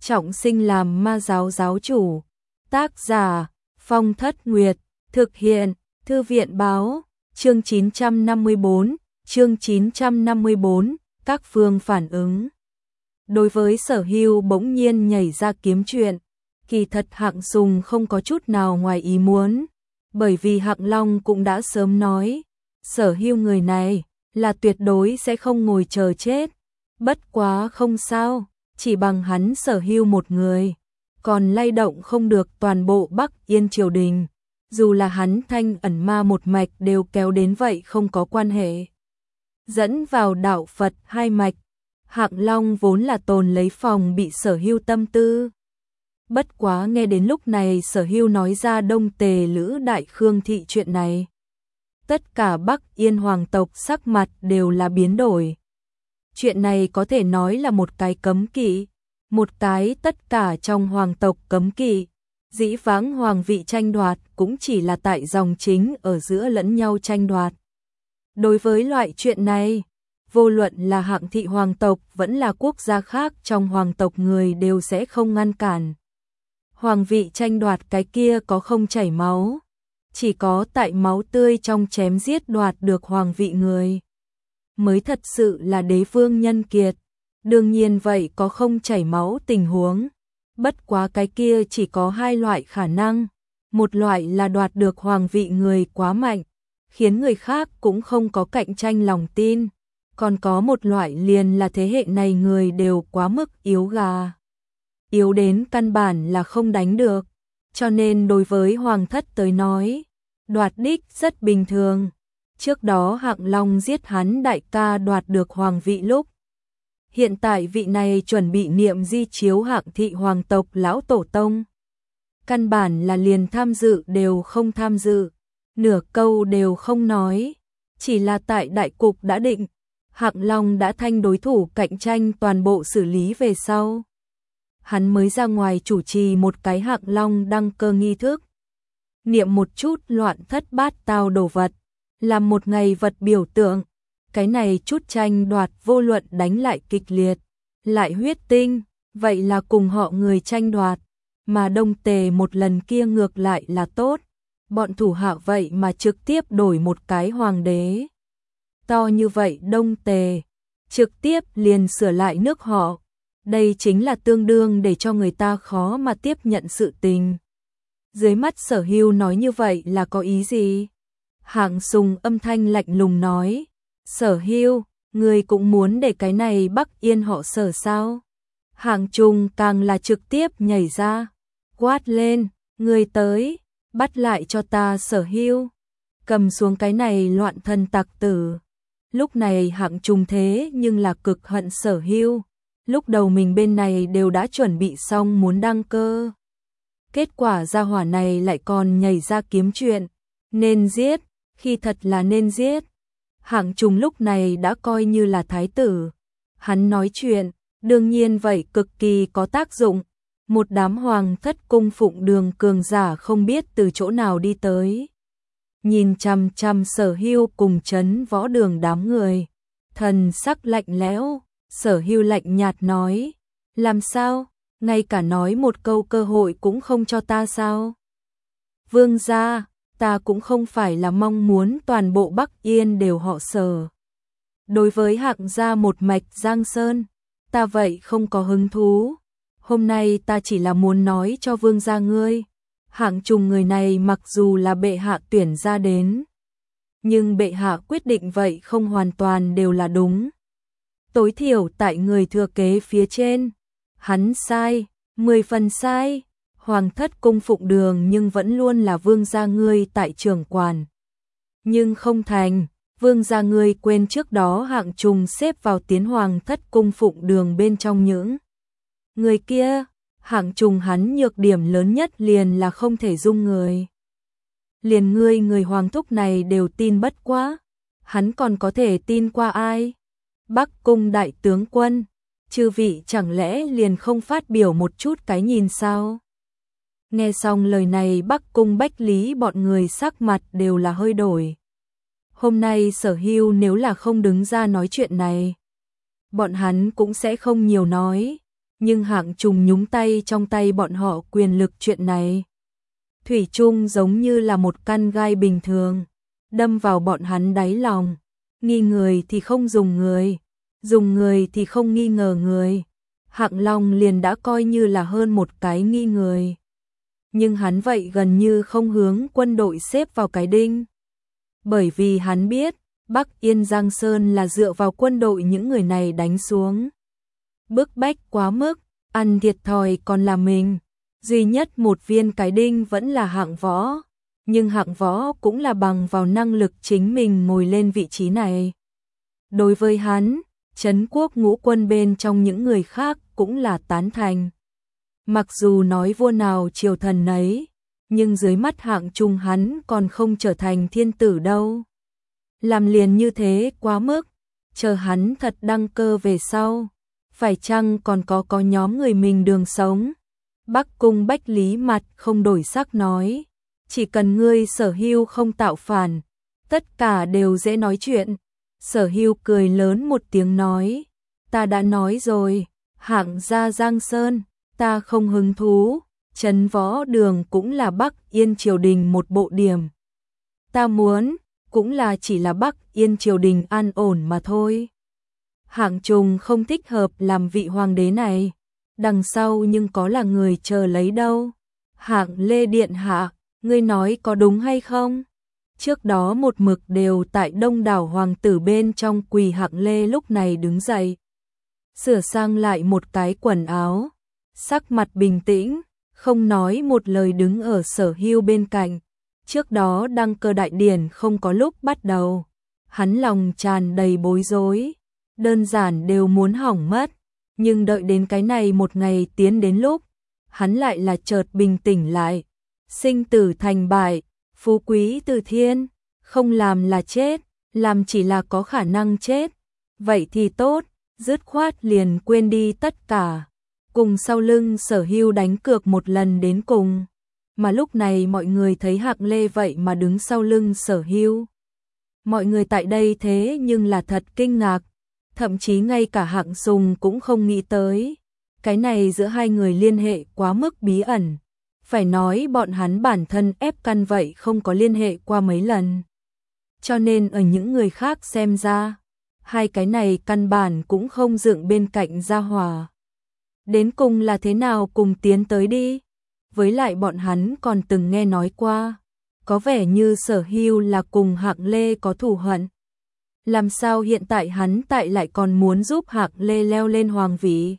trọng sinh làm ma giáo giáo chủ. Tác giả Phong Thất Nguyệt, thực hiện Thư viện báo, chương 954, chương 954, các phương phản ứng. Đối với Sở Hưu bỗng nhiên nhảy ra kiếm chuyện, kỳ thật Hạng Sùng không có chút nào ngoài ý muốn, bởi vì Hạng Long cũng đã sớm nói, Sở Hưu người này là tuyệt đối sẽ không ngồi chờ chết, bất quá không sao, chỉ bằng hắn Sở Hưu một người, còn lay động không được toàn bộ Bắc Yên triều đình, dù là hắn Thanh Ẩn Ma một mạch đều kéo đến vậy không có quan hệ. Dẫn vào đạo Phật hai mạch, Hạng Long vốn là tồn lấy phòng bị Sở Hưu tâm tư. Bất quá nghe đến lúc này Sở Hưu nói ra Đông Tề Lữ Đại Khương thị chuyện này. Tất cả Bắc Yên hoàng tộc sắc mặt đều là biến đổi. Chuyện này có thể nói là một cái cấm kỵ, một cái tất cả trong hoàng tộc cấm kỵ. Dĩ vãng hoàng vị tranh đoạt cũng chỉ là tại dòng chính ở giữa lẫn nhau tranh đoạt. Đối với loại chuyện này, vô luận là Hạng thị hoàng tộc vẫn là quốc gia khác trong hoàng tộc người đều sẽ không ngăn cản. Hoàng vị tranh đoạt cái kia có không chảy máu, chỉ có tại máu tươi trong chém giết đoạt được hoàng vị người mới thật sự là đế vương nhân kiệt. Đương nhiên vậy có không chảy máu tình huống, bất quá cái kia chỉ có hai loại khả năng, một loại là đoạt được hoàng vị người quá mạnh, khiến người khác cũng không có cạnh tranh lòng tin, còn có một loại liền là thế hệ này người đều quá mức yếu gà, yếu đến căn bản là không đánh được, cho nên đối với hoàng thất tới nói, đoạt đích rất bình thường. Trước đó Hạng Long giết hắn đại ca đoạt được hoàng vị lúc, hiện tại vị này chuẩn bị niệm di chiếu Hạng thị hoàng tộc lão tổ tông. Căn bản là liền tham dự đều không tham dự, nửa câu đều không nói, chỉ là tại đại cục đã định, Hạng Long đã thanh đối thủ cạnh tranh toàn bộ xử lý về sau. Hắn mới ra ngoài chủ trì một cái Hạng Long đăng cơ nghi thức. Niệm một chút loạn thất bát tao đồ vật, làm một ngày vật biểu tượng. Cái này chút tranh đoạt vô luận đánh lại kịch liệt, lại huyết tinh, vậy là cùng họ người tranh đoạt, mà Đông Tề một lần kia ngược lại là tốt, bọn thủ hạ vậy mà trực tiếp đổi một cái hoàng đế. To như vậy Đông Tề, trực tiếp liền sửa lại nước họ, đây chính là tương đương để cho người ta khó mà tiếp nhận sự tình. Dưới mắt Sở Hưu nói như vậy là có ý gì? Hạng Sùng âm thanh lạnh lùng nói, Sở Hưu, người cũng muốn để cái này Bắc Yên họ Sở sao? Hạng Trung càng là trực tiếp nhảy ra, quát lên, người tới, bắt lại cho ta Sở Hưu, cầm xuống cái này loạn thân tặc tử. Lúc này Hạng Trung thế nhưng là cực hận Sở Hưu, lúc đầu mình bên này đều đã chuẩn bị xong muốn đăng cơ. Kết quả gia hỏa này lại còn nhảy ra kiếm chuyện, nên giết, khi thật là nên giết. Hạng Trung lúc này đã coi như là thái tử, hắn nói chuyện, đương nhiên vậy cực kỳ có tác dụng. Một đám hoàng thất cung phụng đường cường giả không biết từ chỗ nào đi tới, nhìn chằm chằm Sở Hưu cùng trấn võ đường đám người, thần sắc lạnh lẽo. Sở Hưu lạnh nhạt nói, làm sao, ngay cả nói một câu cơ hội cũng không cho ta sao? Vương gia, ta cũng không phải là mong muốn toàn bộ Bắc Yên đều họ Sở. Đối với Hạng gia một mạch Giang Sơn, ta vậy không có hứng thú. Hôm nay ta chỉ là muốn nói cho vương gia ngươi, Hạng Trung người này mặc dù là bệ hạ tuyển ra đến, nhưng bệ hạ quyết định vậy không hoàn toàn đều là đúng. Tối thiểu tại người thừa kế phía trên, hắn sai, 10 phần sai. Hoàng thất cung phụng đường nhưng vẫn luôn là vương gia ngươi tại trưởng quản. Nhưng không thành, vương gia ngươi quên trước đó Hạng Trung xếp vào tiến hoàng thất cung phụng đường bên trong những người kia. Hạng Trung hắn nhược điểm lớn nhất liền là không thể dung người. Liền ngươi người hoàng thúc này đều tin bất quá, hắn còn có thể tin qua ai? Bắc cung đại tướng quân, chư vị chẳng lẽ liền không phát biểu một chút cái nhìn sao? Nghe xong lời này Bắc cung Bách Lý bọn người sắc mặt đều là hơi đổi. Hôm nay Sở Hưu nếu là không đứng ra nói chuyện này, bọn hắn cũng sẽ không nhiều nói. Nhưng Hạng Trùng nhúng tay trong tay bọn họ quyền lực chuyện này. Thủy chung giống như là một căn gai bình thường, đâm vào bọn hắn đáy lòng. Nghi người thì không dùng người thì không nghi ngờ người. Hạng Long liền đã coi như là hơn một cái nghi người. Nhưng hắn vậy gần như không hướng quân đội xếp vào cái đinh. Bởi vì hắn biết, Bắc Yên Giang Sơn là dựa vào quân đội những người này đánh xuống. Bức bách quá mức, ăn thiệt thòi còn là mình. Duy nhất một viên cái đinh vẫn là Hạng Võ. Nhưng Hạng Võ cũng là bằng vào năng lực chính mình ngồi lên vị trí này. Đối với hắn, Trấn Quốc Ngũ Quân bên trong những người khác cũng là tán thành. Mặc dù nói vua nào triều thần nấy, nhưng dưới mắt Hạng Trung hắn còn không trở thành thiên tử đâu. Làm liền như thế quá mức, chờ hắn thật đăng cơ về sau, phải chăng còn có nhóm người mình đường sống. Bắc Cung Bách Lý mặt không đổi sắc nói, chỉ cần ngươi Sở Hưu không tạo phản, tất cả đều dễ nói chuyện. Sở Hưu cười lớn một tiếng nói, ta đã nói rồi, Hạng gia Giang Sơn, ta không hứng thú, Trấn Võ Đường cũng là Bắc Yên triều đình một bộ điểm. Ta muốn, cũng là chỉ là Bắc Yên triều đình an ổn mà thôi. Hạng Trùng không thích hợp làm vị hoàng đế này, đằng sau nhưng có là người chờ lấy đâu. Hạng Lê điện hạ, ngươi nói có đúng hay không? Trước đó một mực đều tại đông đảo hoàng tử bên trong quỳ. Hạng Lê lúc này đứng dậy, sửa sang lại một cái quần áo, sắc mặt bình tĩnh, không nói một lời đứng ở Sở Hưu bên cạnh. Trước đó đăng cơ đại điển không có lúc bắt đầu, hắn lòng tràn đầy bối rối, đơn giản đều muốn hỏng mất, nhưng đợi đến cái này một ngày tiến đến lúc, hắn lại là chợt bình tĩnh lại. Sinh tử thành bại, phú quý từ thiên, không làm là chết, làm chỉ là có khả năng chết. Vậy thì tốt, dứt khoát liền quên đi tất cả, cùng sau lưng Sở Hưu đánh cược một lần đến cùng. Mà lúc này mọi người thấy Hạng Lê vậy mà đứng sau lưng Sở Hưu. Mọi người tại đây thế nhưng là thật kinh ngạc, thậm chí ngay cả Hạng Sùng cũng không nghĩ tới. Cái này giữa hai người liên hệ quá mức bí ẩn. Phải nói bọn hắn bản thân ép căn vậy không có liên hệ qua mấy lần. Cho nên ở những người khác xem ra, hai cái này căn bản cũng không dựng bên cạnh Gia Hòa. Đến cùng là thế nào cùng tiến tới đi. Với lại bọn hắn còn từng nghe nói qua, có vẻ như Sở Hưu là cùng Hạng Lê có thù hận. Làm sao hiện tại hắn lại còn muốn giúp Hạng Lê leo lên hoàng vị?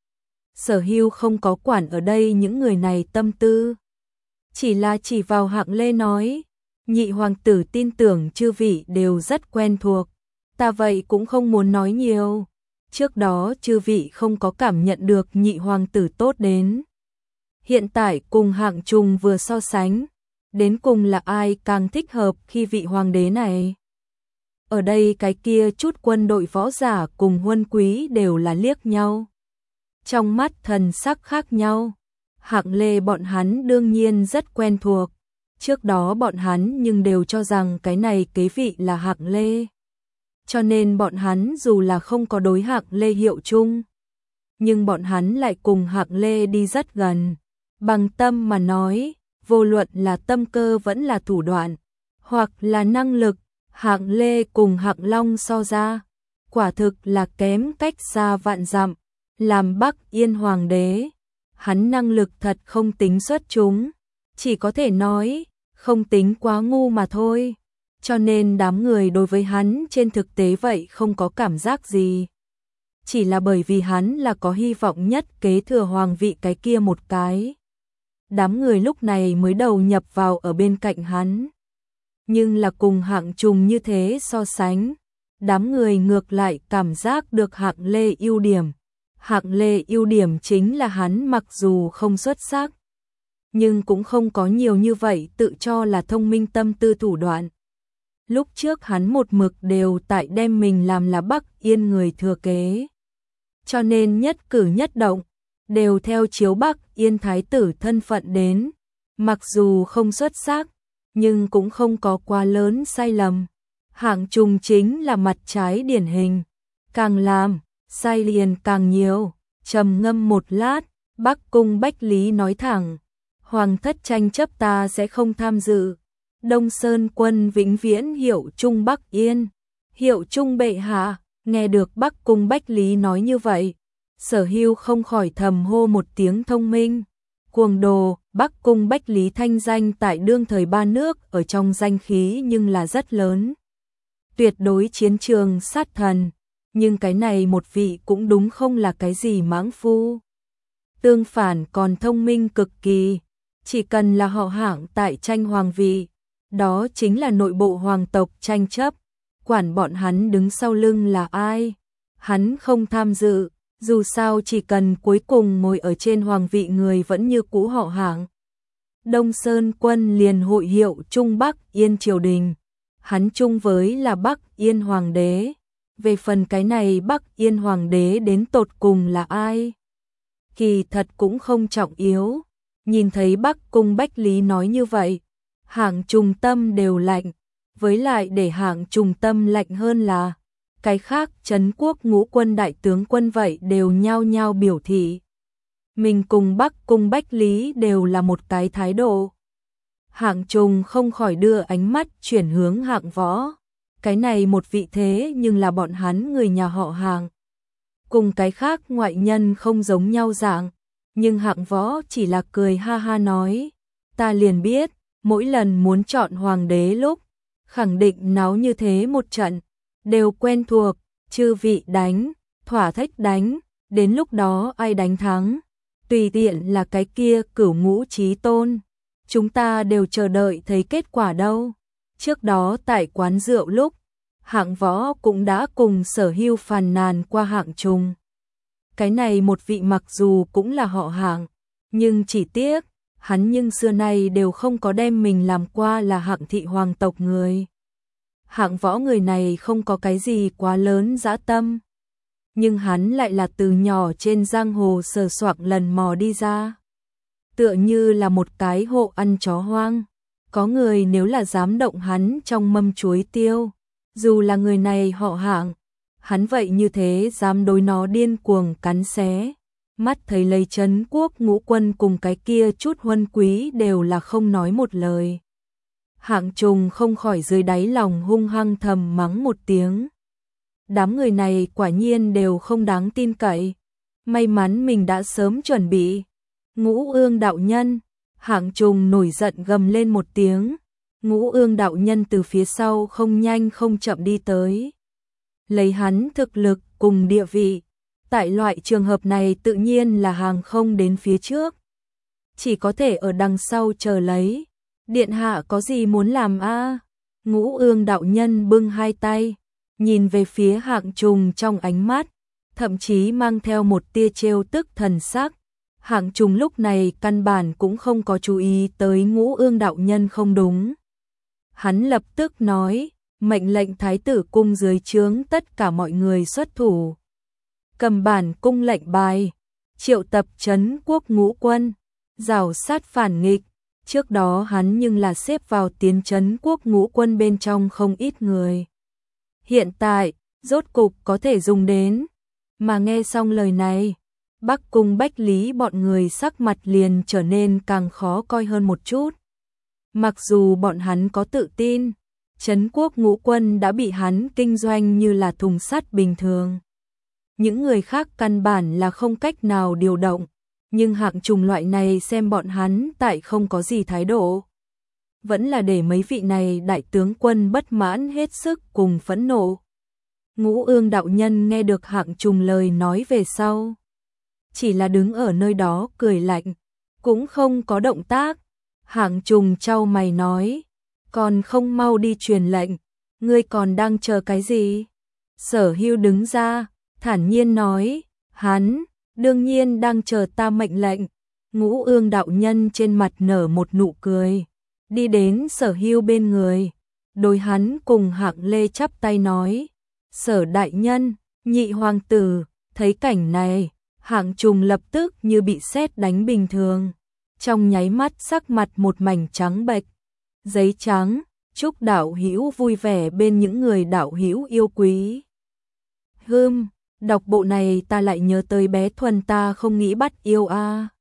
Sở Hưu không có quản ở đây những người này tâm tư, chỉ là chỉ vào Hạng Lê nói, nhị hoàng tử tin tưởng chư vị đều rất quen thuộc, ta vậy cũng không muốn nói nhiều. Trước đó chư vị không có cảm nhận được nhị hoàng tử tốt đến. Hiện tại cùng Hạng Trùng vừa so sánh, đến cùng là ai càng thích hợp khi vị hoàng đế này? Ở đây cái kia chút quân đội võ giả cùng huân quý đều là liếc nhau. Trong mắt thần sắc khác nhau. Hạng Lê bọn hắn đương nhiên rất quen thuộc. Trước đó bọn hắn nhưng đều cho rằng cái này kế vị là Hạng Lê. Cho nên bọn hắn dù là không có đối Hạng Lê hiệu chung, nhưng bọn hắn lại cùng Hạng Lê đi rất gần. Bằng tâm mà nói, vô luận là tâm cơ vẫn là thủ đoạn, hoặc là năng lực, Hạng Lê cùng Hạng Long so ra, quả thực là kém cách xa vạn dặm. Làm Bắc Yên hoàng đế, hắn năng lực thật không tính xuất chúng, chỉ có thể nói, không tính quá ngu mà thôi. Cho nên đám người đối với hắn trên thực tế vậy không có cảm giác gì. Chỉ là bởi vì hắn là có hy vọng nhất kế thừa hoàng vị cái kia một cái. Đám người lúc này mới đầu nhập vào ở bên cạnh hắn. Nhưng là cùng Hạng Trùng như thế so sánh, đám người ngược lại cảm giác được Hạng Lê ưu điểm. Hạng Lê ưu điểm chính là hắn mặc dù không xuất sắc, nhưng cũng không có nhiều như vậy tự cho là thông minh tâm tư thủ đoạn. Lúc trước hắn một mực đều tại đem mình làm là Bắc Yên người thừa kế. Cho nên nhất cử nhất động, đều theo chiếu Bắc Yên thái tử thân phận đến. Mặc dù không xuất sắc, nhưng cũng không có quá lớn sai lầm. Hạng Trùng chính là mặt trái điển hình. Càng làm, sai liền càng nhiều. trầm ngâm một lát, Bắc Cung Bách Lý nói thẳng, hoàng thất tranh chấp ta sẽ không tham dự. Đông Sơn quân vĩnh viễn hiệu trung Bắc Yên. Hiệu trung bệ hạ. Nghe được Bắc Cung Bách Lý nói như vậy, Sở Hưu không khỏi thầm hô một tiếng thông minh. Cuồng đồ. Bắc Cung Bách Lý thanh danh tại đương thời ba nước ở trong danh khí nhưng là rất lớn. Tuyệt đối chiến trường sát thần. Nhưng cái này một vị cũng đúng không là cái gì mãng phu. Tương phản còn thông minh cực kỳ. Chỉ cần là họ Hạng tại tranh hoàng vị, đó chính là nội bộ hoàng tộc tranh chấp. Quản bọn hắn đứng sau lưng là ai, hắn không tham dự, dù sao chỉ cần cuối cùng ngồi ở trên hoàng vị người vẫn như cũ họ Hạng. Đông Sơn quân liền hội hiệu Trung Bắc Yên triều đình, hắn chung với là Bắc Yên hoàng đế. Về phần cái này Bắc Yên hoàng đế đến tột cùng là ai, kỳ thật cũng không trọng yếu. Nhìn thấy Bắc Cung Bách Lý nói như vậy, Hạng Trùng tâm đều lạnh. Với lại để Hạng Trùng tâm lạnh hơn là cái khác Trấn Quốc ngũ quân đại tướng quân vậy đều nhao nhao biểu thị mình cùng Bắc Cung Bách Lý đều là một cái thái độ. Hạng Trùng không khỏi đưa ánh mắt chuyển hướng Hạng Võ. Cái này một vị thế nhưng là bọn hắn người nhà họ Hạng, cùng cái khác ngoại nhân không giống nhau dạng. Nhưng Hạng Võ chỉ là cười ha ha nói, ta liền biết, mỗi lần muốn chọn hoàng đế lúc, khẳng định náo như thế một trận, đều quen thuộc, chư vị đánh, thỏa thích đánh, đến lúc đó ai đánh thắng, tùy tiện là cái kia Cửu Ngũ Chí Tôn, chúng ta đều chờ đợi thấy kết quả đâu. Trước đó tại quán rượu lúc, Hạng Võ cũng đã cùng Sở Hưu phàn nàn qua Hạng Trùng. Cái này một vị mặc dù cũng là họ Hạng, nhưng chỉ tiếc, hắn nhưng xưa nay đều không có đem mình làm qua là Hạng thị hoàng tộc người. Hạng Võ người này không có cái gì quá lớn dã tâm, nhưng hắn lại là từ nhỏ trên giang hồ sờ soạng lần mò đi ra. Tựa như là một cái hộ ăn chó hoang, có người nếu là dám động hắn trong mâm chuối tiêu, dù là người này họ Hạng, hắn vậy như thế dám đối nó điên cuồng cắn xé. Mắt thấy lấy Trấn Quốc ngũ quân cùng cái kia chút huân quý đều là không nói một lời. Hạng Trùng không khỏi dưới đáy lòng hung hăng thầm mắng một tiếng. Đám người này quả nhiên đều không đáng tin cậy. May mắn mình đã sớm chuẩn bị. Ngũ Ương đạo nhân. Hạng Trùng nổi giận gầm lên một tiếng. Ngũ Ương đạo nhân từ phía sau không nhanh không chậm đi tới. Lấy hắn thực lực cùng địa vị, tại loại trường hợp này tự nhiên là hàng không đến phía trước, chỉ có thể ở đằng sau chờ lấy. Điện hạ có gì muốn làm a? Ngũ Ương đạo nhân bưng hai tay, nhìn về phía Hạng Trùng trong ánh mắt, thậm chí mang theo một tia trêu tức thần sắc. Hạng Trùng lúc này căn bản cũng không có chú ý tới Ngũ Ương đạo nhân không đúng. Hắn lập tức nói, mệnh lệnh thái tử cung dưới trướng tất cả mọi người xuất thủ. Cầm bản cung lệnh bài, triệu tập Trấn Quốc ngũ quân, rào sát phản nghịch. Trước đó hắn nhưng là xếp vào tiến Trấn Quốc ngũ quân bên trong không ít người. Hiện tại, rốt cục có thể dùng đến. Mà nghe xong lời này, Bắc Cung Bách Lý bọn người sắc mặt liền trở nên càng khó coi hơn một chút. Mặc dù bọn hắn có tự tin, Trấn Quốc ngũ quân đã bị hắn kinh doanh như là thùng sắt bình thường. Những người khác căn bản là không cách nào điều động, nhưng Hạng Trùng loại này xem bọn hắn tại không có gì thái độ. Vẫn là để mấy vị này đại tướng quân bất mãn hết sức cùng phẫn nộ. Ngũ Ương đạo nhân nghe được Hạng Trùng lời nói về sau, chỉ là đứng ở nơi đó cười lạnh, cũng không có động tác. Hạng Trùng chau mày nói, còn không mau đi truyền lệnh, ngươi còn đang chờ cái gì? Sở Hưu đứng ra, thản nhiên nói, hắn, đương nhiên đang chờ ta mệnh lệnh. Ngũ Ương đạo nhân trên mặt nở một nụ cười, đi đến Sở Hưu bên người, đối hắn cùng Hạng Lê chắp tay nói, Sở đại nhân, nhị hoàng tử. Thấy cảnh này, Hạng Trùng lập tức như bị sét đánh bình thường, trong nháy mắt sắc mặt một mảnh trắng bệch. Giấy trắng, chúc đạo hữu vui vẻ bên những người đạo hữu yêu quý. Đọc bộ này ta lại nhớ tới bé Thuần ta không nghĩ bắt yêu a.